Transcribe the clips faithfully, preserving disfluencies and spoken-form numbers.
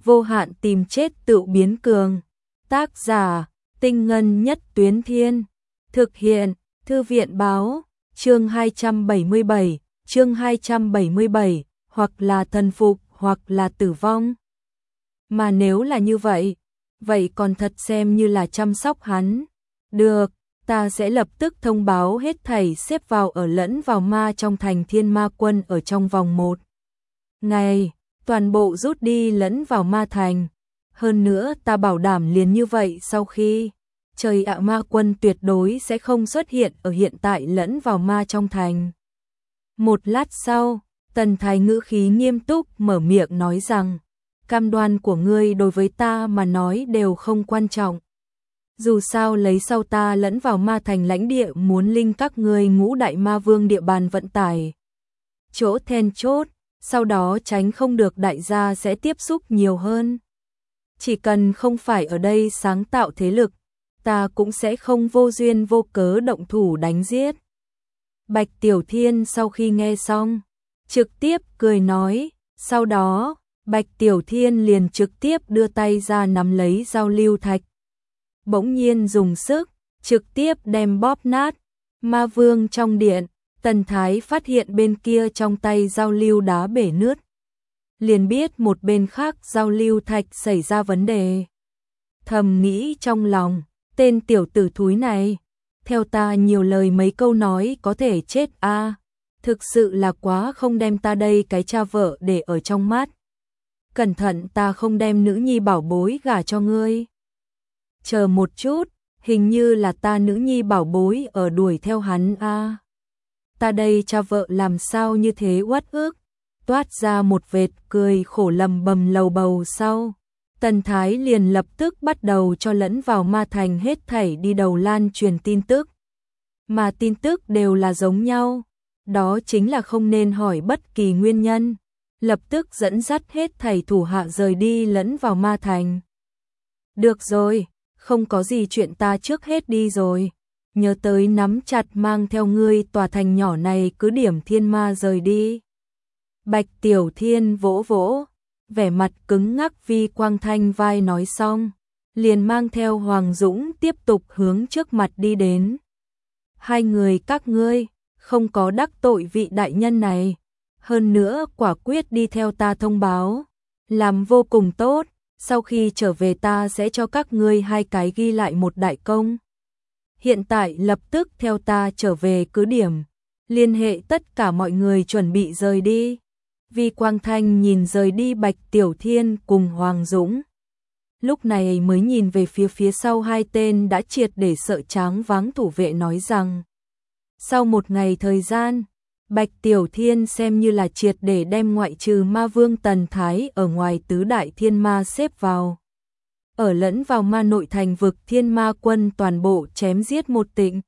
vô hạn tìm chết tự biến cường. Tác giả, Tinh Ngân Nhất Tuyến Thiên. Thực hiện, Thư viện báo, chương hai trăm bảy mươi bảy, chương hai trăm bảy mươi bảy, hoặc là thần phục, hoặc là tử vong. Mà nếu là như vậy, vậy còn thật xem như là chăm sóc hắn. Được, ta sẽ lập tức thông báo hết thảy xếp vào ở lẫn vào ma trong thành Thiên Ma Quân ở trong vòng một ngày, toàn bộ rút đi lẫn vào ma thành. Hơn nữa ta bảo đảm liền như vậy sau khi trời ạ ma quân tuyệt đối sẽ không xuất hiện ở hiện tại lẫn vào ma trong thành. Một lát sau, Tần Thái ngữ khí nghiêm túc mở miệng nói rằng, cam đoan của ngươi đối với ta mà nói đều không quan trọng. Dù sao lấy sau ta lẫn vào ma thành lãnh địa muốn linh các ngươi ngũ đại ma vương địa bàn vận tải. Chỗ then chốt, sau đó tránh không được đại gia sẽ tiếp xúc nhiều hơn. Chỉ cần không phải ở đây sáng tạo thế lực, ta cũng sẽ không vô duyên vô cớ động thủ đánh giết. Bạch Tiểu Thiên sau khi nghe xong, trực tiếp cười nói, sau đó, Bạch Tiểu Thiên liền trực tiếp đưa tay ra nắm lấy giao lưu thạch. Bỗng nhiên dùng sức, trực tiếp đem bóp nát. Ma vương trong điện, Tần Thái phát hiện bên kia trong tay giao lưu đá bể nứt. Liền biết một bên khác giao lưu thạch xảy ra vấn đề. Thầm nghĩ trong lòng, tên tiểu tử thúi này, theo ta nhiều lời mấy câu nói có thể chết a, à, thực sự là quá không đem ta đây cái cha vợ để ở trong mắt. Cẩn thận ta không đem nữ nhi bảo bối gả cho ngươi. Chờ một chút, hình như là ta nữ nhi bảo bối ở đuổi theo hắn a. À. Ta đây cha vợ làm sao như thế uất ức. Toát ra một vệt cười khổ lầm bầm lầu bầu sau. Tần Thái liền lập tức bắt đầu cho lẫn vào ma thành hết thảy đi đầu lan truyền tin tức. Mà tin tức đều là giống nhau. Đó chính là không nên hỏi bất kỳ nguyên nhân. Lập tức dẫn dắt hết thảy thủ hạ rời đi lẫn vào ma thành. Được rồi, không có gì chuyện ta trước hết đi rồi. Nhớ tới nắm chặt mang theo ngươi tòa thành nhỏ này cứ điểm thiên ma rời đi. Bạch Tiểu Thiên vỗ vỗ, vẻ mặt cứng ngắc Vi Quang Thanh vai nói xong, liền mang theo Hoàng Dũng tiếp tục hướng trước mặt đi đến. Hai người các ngươi, không có đắc tội vị đại nhân này, hơn nữa quả quyết đi theo ta thông báo, làm vô cùng tốt, sau khi trở về ta sẽ cho các ngươi hai cái ghi lại một đại công. Hiện tại lập tức theo ta trở về cứ điểm, liên hệ tất cả mọi người chuẩn bị rời đi. Vi Quang Thanh nhìn rời đi Bạch Tiểu Thiên cùng Hoàng Dũng. Lúc này mới nhìn về phía phía sau hai tên đã triệt để sợ choáng váng thủ vệ nói rằng. Sau một ngày thời gian, Bạch Tiểu Thiên xem như là triệt để đem ngoại trừ ma vương Tần Thái ở ngoài tứ đại thiên ma xếp vào. Ở lẫn vào ma nội thành vực Thiên Ma Quân toàn bộ chém giết một tịnh.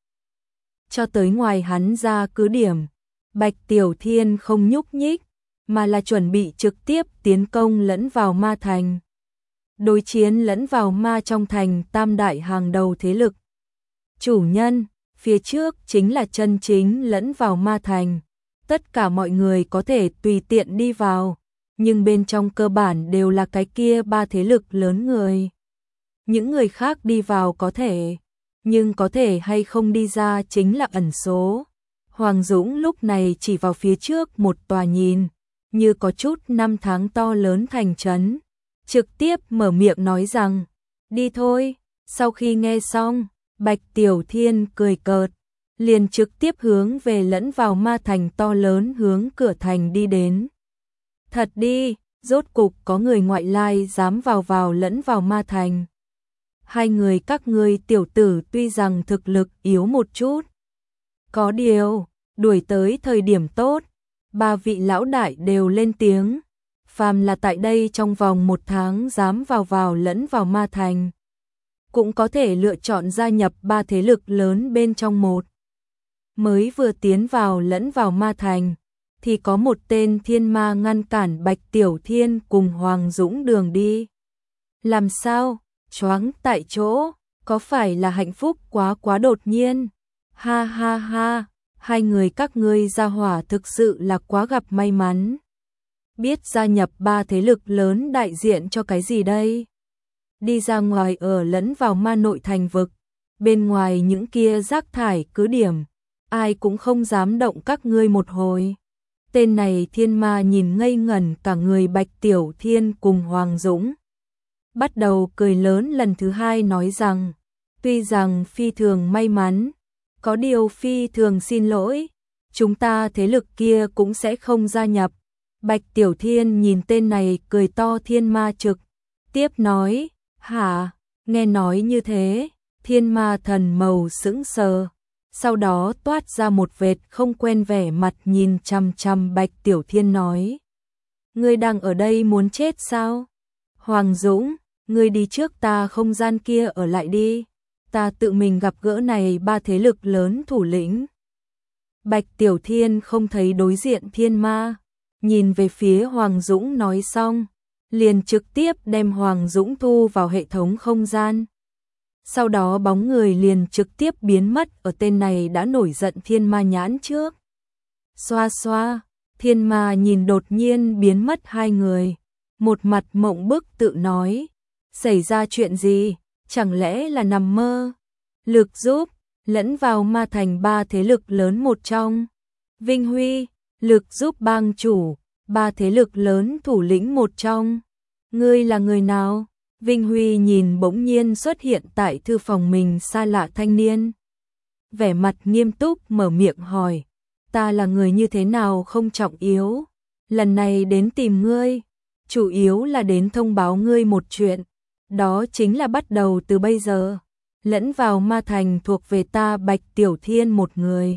Cho tới ngoài hắn ra cứ điểm, Bạch Tiểu Thiên không nhúc nhích, mà là chuẩn bị trực tiếp tiến công lẫn vào ma thành. Đối chiến lẫn vào ma trong thành tam đại hàng đầu thế lực. Chủ nhân, phía trước chính là chân chính lẫn vào ma thành. Tất cả mọi người có thể tùy tiện đi vào, nhưng bên trong cơ bản đều là cái kia ba thế lực lớn người. Những người khác đi vào có thể, nhưng có thể hay không đi ra chính là ẩn số. Hoàng Dũng lúc này chỉ vào phía trước một tòa nhìn, như có chút năm tháng to lớn thành trấn, trực tiếp mở miệng nói rằng, đi thôi. Sau khi nghe xong, Bạch Tiểu Thiên cười cợt, liền trực tiếp hướng về lẫn vào ma thành to lớn hướng cửa thành đi đến. Thật đi, rốt cục có người ngoại lai dám vào vào lẫn vào ma thành. Hai người các ngươi tiểu tử tuy rằng thực lực yếu một chút, có điều, đuổi tới thời điểm tốt, ba vị lão đại đều lên tiếng, phàm là tại đây trong vòng một tháng dám vào vào lẫn vào ma thành, cũng có thể lựa chọn gia nhập ba thế lực lớn bên trong một. Mới vừa tiến vào lẫn vào ma thành, thì có một tên thiên ma ngăn cản Bạch Tiểu Thiên cùng Hoàng Dũng đường đi. Làm sao? Choáng tại chỗ, có phải là hạnh phúc quá quá đột nhiên? Ha ha ha, hai người các ngươi gia hỏa thực sự là quá gặp may mắn. biết gia nhập ba thế lực lớn đại diện cho cái gì đây? Đi ra ngoài ở lẫn vào ma nội thành vực, bên ngoài những kia rác thải cứ điểm, ai cũng không dám động các ngươi một hồi. Tên này thiên ma nhìn ngây ngẩn cả người Bạch Tiểu Thiên cùng Hoàng Dũng. Bắt đầu cười lớn lần thứ hai nói rằng, tuy rằng phi thường may mắn, có điều phi thường xin lỗi, chúng ta thế lực kia cũng sẽ không gia nhập. Bạch Tiểu Thiên nhìn tên này cười to thiên ma trực, tiếp nói, hả, nghe nói như thế, thiên ma thần màu sững sờ, sau đó toát ra một vệt không quen vẻ mặt nhìn chằm chằm Bạch Tiểu Thiên nói, ngươi đang ở đây muốn chết sao? Hoàng Dũng, ngươi đi trước ta không gian kia ở lại đi, ta tự mình gặp gỡ này ba thế lực lớn thủ lĩnh. Bạch Tiểu Thiên không thấy đối diện thiên ma, nhìn về phía Hoàng Dũng nói xong, liền trực tiếp đem Hoàng Dũng thu vào hệ thống không gian. Sau đó bóng người liền trực tiếp biến mất ở tên này đã nổi giận thiên ma nhãn trước. Xoa xoa, thiên ma nhìn đột nhiên biến mất hai người, một mặt mộng bức tự nói, xảy ra chuyện gì, chẳng lẽ là nằm mơ? Lực giúp, lẫn vào ma thành ba thế lực lớn một trong. Vinh Huy, lực giúp bang chủ, ba thế lực lớn thủ lĩnh một trong. Ngươi là người nào? Vinh Huy nhìn bỗng nhiên xuất hiện tại thư phòng mình xa lạ thanh niên. Vẻ mặt nghiêm túc mở miệng hỏi, ta là người như thế nào không trọng yếu. Lần này đến tìm ngươi, chủ yếu là đến thông báo ngươi một chuyện. Đó chính là bắt đầu từ bây giờ, lẫn vào ma thành thuộc về ta Bạch Tiểu Thiên một người.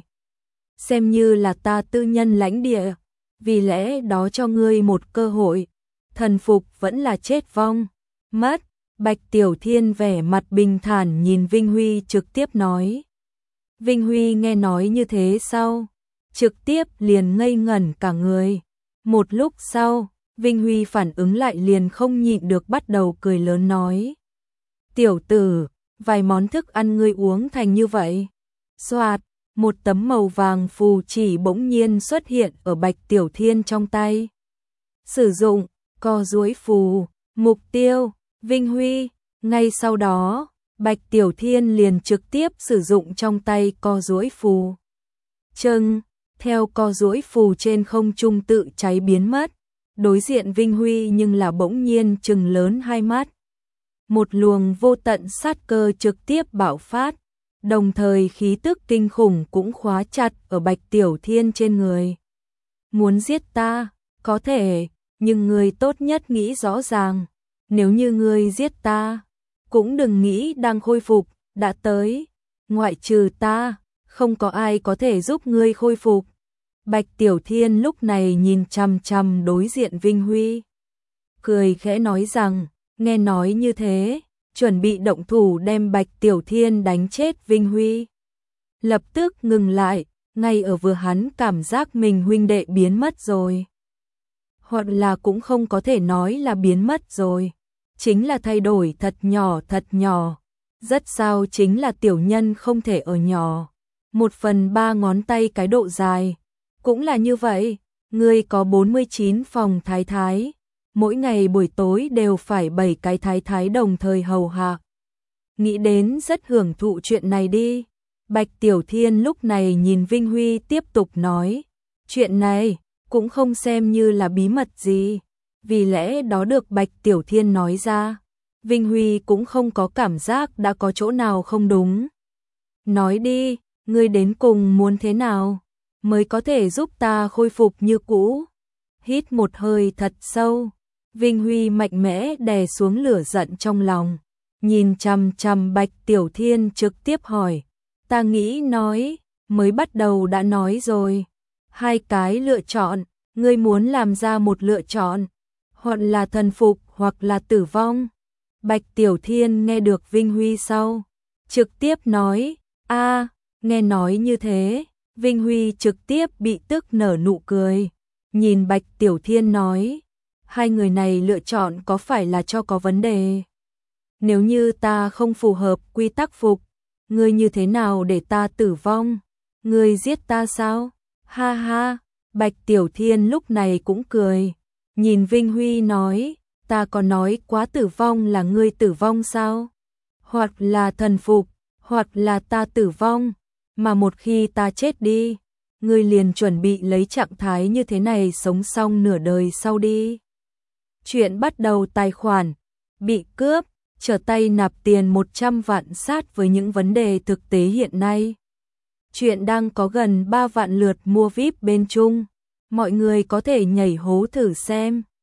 Xem như là ta tư nhân lãnh địa, vì lẽ đó cho ngươi một cơ hội, thần phục vẫn là chết vong. Mất, Bạch Tiểu Thiên vẻ mặt bình thản nhìn Vinh Huy trực tiếp nói. Vinh Huy nghe nói như thế sau, trực tiếp liền ngây ngẩn cả người. Một lúc sau, Vinh Huy phản ứng lại liền không nhịn được bắt đầu cười lớn nói. Tiểu tử, vài món thức ăn ngươi uống thành như vậy. Xoạt, một tấm màu vàng phù chỉ bỗng nhiên xuất hiện ở Bạch Tiểu Thiên trong tay. Sử dụng, co duỗi phù, mục tiêu, Vinh Huy. Ngay sau đó, Bạch Tiểu Thiên liền trực tiếp sử dụng trong tay co duỗi phù. Chừng, theo co duỗi phù trên không trung tự cháy biến mất. Đối diện Vinh Huy nhưng là bỗng nhiên trừng lớn hai mắt. Một luồng vô tận sát cơ trực tiếp bạo phát, đồng thời khí tức kinh khủng cũng khóa chặt ở Bạch Tiểu Thiên trên người. Muốn giết ta, có thể, nhưng ngươi tốt nhất nghĩ rõ ràng, nếu như ngươi giết ta, cũng đừng nghĩ đang khôi phục, đã tới, ngoại trừ ta, không có ai có thể giúp ngươi khôi phục. Bạch Tiểu Thiên lúc này nhìn chằm chằm đối diện Vinh Huy, cười khẽ nói rằng, nghe nói như thế, chuẩn bị động thủ đem Bạch Tiểu Thiên đánh chết Vinh Huy. Lập tức ngừng lại, ngay ở vừa hắn cảm giác mình huynh đệ biến mất rồi. Hoặc là cũng không có thể nói là biến mất rồi, chính là thay đổi thật nhỏ thật nhỏ. Rất sao chính là tiểu nhân không thể ở nhỏ, một phần ba ngón tay cái độ dài. Cũng là như vậy, ngươi có bốn mươi chín phòng thái thái, mỗi ngày buổi tối đều phải bảy cái thái thái đồng thời hầu hạ. Nghĩ đến rất hưởng thụ chuyện này đi. Bạch Tiểu Thiên lúc này nhìn Vinh Huy tiếp tục nói, chuyện này cũng không xem như là bí mật gì, vì lẽ đó được Bạch Tiểu Thiên nói ra, Vinh Huy cũng không có cảm giác đã có chỗ nào không đúng. Nói đi, ngươi đến cùng muốn thế nào mới có thể giúp ta khôi phục như cũ? Hít một hơi thật sâu, Vinh Huy mạnh mẽ đè xuống lửa giận trong lòng, nhìn chằm chằm Bạch Tiểu Thiên trực tiếp hỏi, ta nghĩ nói, mới bắt đầu đã nói rồi, hai cái lựa chọn, ngươi muốn làm ra một lựa chọn, hoặc là thần phục hoặc là tử vong. Bạch Tiểu Thiên nghe được Vinh Huy sau, trực tiếp nói, a, nghe nói như thế, Vinh Huy trực tiếp bị tức nở nụ cười, nhìn Bạch Tiểu Thiên nói, hai người này lựa chọn có phải là cho có vấn đề? Nếu như ta không phù hợp quy tắc phục, ngươi như thế nào để ta tử vong? Ngươi giết ta sao? Ha ha, Bạch Tiểu Thiên lúc này cũng cười, nhìn Vinh Huy nói, ta có nói quá tử vong là ngươi tử vong sao? Hoặc là thần phục, hoặc là ta tử vong, mà một khi ta chết đi, ngươi liền chuẩn bị lấy trạng thái như thế này sống xong nửa đời sau đi. Chuyện bắt đầu tài khoản bị cướp, trở tay nạp tiền một trăm vạn sát với những vấn đề thực tế hiện nay. Chuyện đang có gần ba vạn lượt mua vi ai pi bên Trung, mọi người có thể nhảy hố thử xem.